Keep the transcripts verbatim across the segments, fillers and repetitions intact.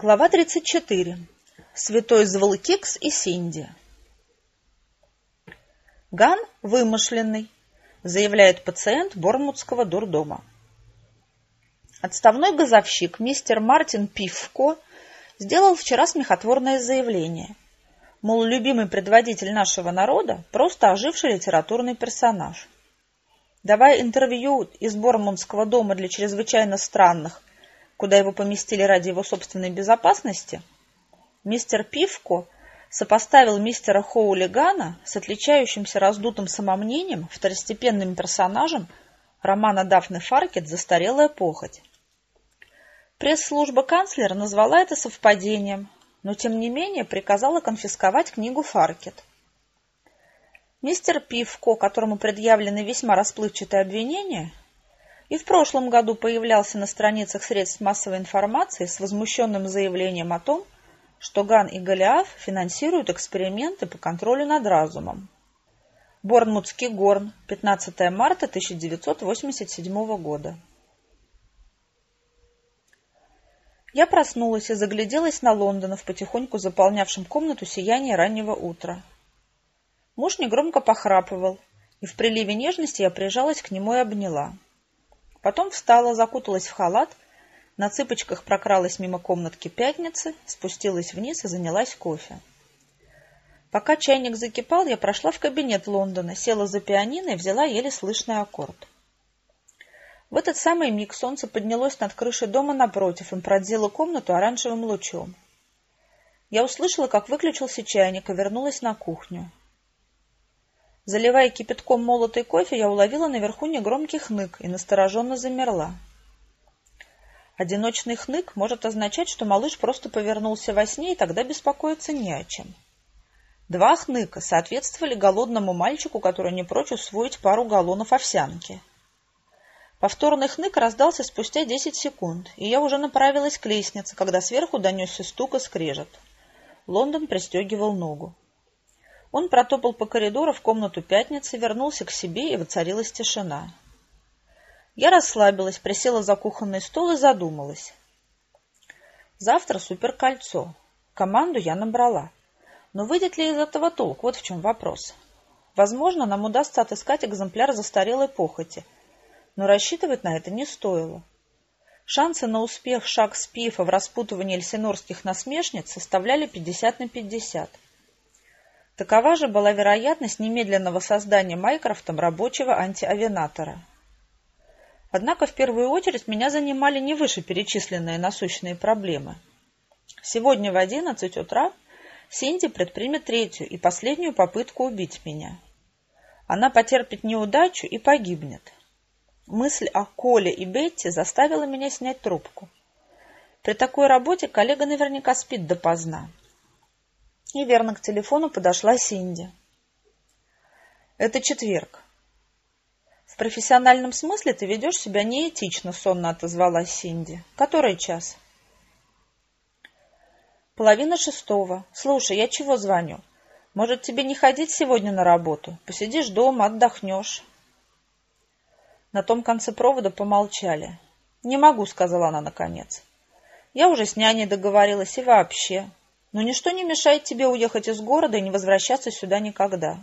Глава тридцать четыре. Святой Зволкикс и Синди. Ган вымышленный, заявляет пациент Борнмутского дурдома. Отставной газовщик мистер Мартин Пивко сделал вчера смехотворное заявление. Мол, любимый предводитель нашего народа – просто оживший литературный персонаж. Давая интервью из Борнмутского дома для чрезвычайно странных, куда его поместили ради его собственной безопасности, мистер Пивко сопоставил мистера Хоули Гана с отличающимся раздутым самомнением второстепенным персонажем романа Дафны Фаркет «Застарелая похоть». Пресс-служба канцлера назвала это совпадением, но тем не менее приказала конфисковать книгу Фаркет. Мистер Пивко, которому предъявлены весьма расплывчатые обвинения, и в прошлом году появлялся на страницах средств массовой информации с возмущенным заявлением о том, что Ган и Голиаф финансируют эксперименты по контролю над разумом. Борнмутский горн, пятнадцатое марта тысяча девятьсот восемьдесят седьмого года. Я проснулась и загляделась на Лондонов, потихоньку заполнявшим комнату сияние раннего утра. Муж негромко похрапывал, и в приливе нежности я прижалась к нему и обняла. Потом встала, закуталась в халат, на цыпочках прокралась мимо комнатки Пятницы, спустилась вниз и занялась кофе. Пока чайник закипал, я прошла в кабинет Лондона, села за пианино и взяла еле слышный аккорд. В этот самый миг солнце поднялось над крышей дома напротив и пронзило комнату оранжевым лучом. Я услышала, как выключился чайник, и вернулась на кухню. Заливая кипятком молотый кофе, я уловила наверху негромкий хнык и настороженно замерла. Одиночный хнык может означать, что малыш просто повернулся во сне, и тогда беспокоиться не о чем. Два хныка соответствовали голодному мальчику, который не прочь усвоить пару галлонов овсянки. Повторный хнык раздался спустя десять секунд, и я уже направилась к лестнице, когда сверху донесся стук и скрежет. Лондон пристегивал ногу. Он протопал по коридору в комнату Пятницы, вернулся к себе, и воцарилась тишина. Я расслабилась, присела за кухонный стол и задумалась. Завтра суперкольцо. Команду я набрала. Но выйдет ли из этого толк? Вот в чем вопрос. Возможно, нам удастся отыскать экземпляр застарелой похоти, но рассчитывать на это не стоило. Шансы на успех Шакс-Пифа в распутывании эльсинорских насмешниц составляли пятьдесят на пятьдесят. Такова же была вероятность немедленного создания Майкрофтом рабочего антиавинатора. Однако в первую очередь меня занимали не вышеперечисленные насущные проблемы. Сегодня в одиннадцать утра Синди предпримет третью и последнюю попытку убить меня. Она потерпит неудачу и погибнет. Мысль о Коле и Бетти заставила меня снять трубку. При такой работе коллега наверняка спит допоздна. И верно, к телефону подошла Синди. «Это четверг». «В профессиональном смысле ты ведешь себя неэтично», — сонно отозвалась Синди. «Который час?» «Половина шестого. Слушай, я чего звоню? Может, тебе не ходить сегодня на работу? Посидишь дома, отдохнешь». На том конце провода помолчали. «Не могу», — сказала она наконец. «Я уже с няней договорилась и вообще. Но ничто не мешает тебе уехать из города и не возвращаться сюда никогда».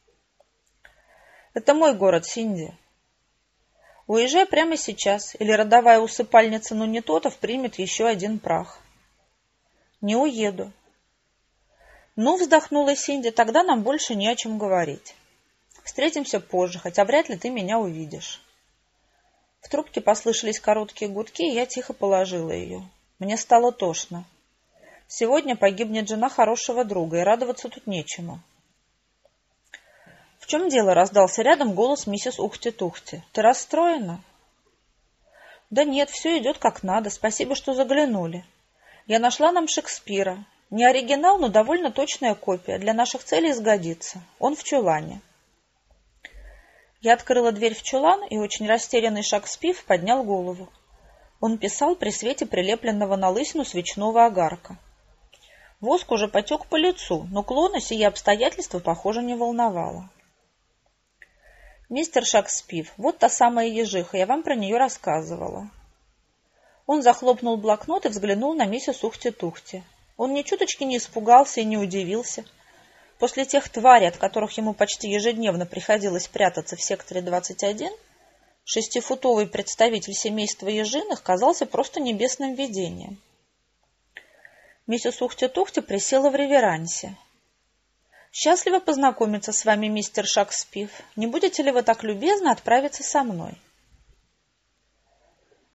«Это мой город, Синди. Уезжай прямо сейчас, или родовая усыпальница Нунитотов примет еще один прах». «Не уеду». «Ну, — вздохнула Синди, — тогда нам больше не о чем говорить. Встретимся позже, хотя вряд ли ты меня увидишь». В трубке послышались короткие гудки, и я тихо положила ее. Мне стало тошно. Сегодня погибнет жена хорошего друга, и радоваться тут нечему. «В чем дело?» — раздался рядом голос миссис Ухти-Тухти. «Ты расстроена?» «Да нет, все идет как надо. Спасибо, что заглянули. Я нашла нам Шекспира. Не оригинал, но довольно точная копия. Для наших целей сгодится. Он в чулане». Я открыла дверь в чулан, и очень растерянный Шакспив поднял голову. Он писал при свете прилепленного на лысину свечного огарка. Воск уже потек по лицу, но клона сие обстоятельства, похоже, не волновало. «Мистер Шакспив, вот та самая ежиха, я вам про нее рассказывала». Он захлопнул блокнот и взглянул на миссис Ухти-Тухти. Он ни чуточки не испугался и не удивился. После тех тварей, от которых ему почти ежедневно приходилось прятаться в секторе двадцать один, шестифутовый представитель семейства ежиных казался просто небесным видением. Миссис Ухти-Тухти присела в реверансе. «Счастливо познакомиться с вами, мистер Шакспив. Не будете ли вы так любезны отправиться со мной?»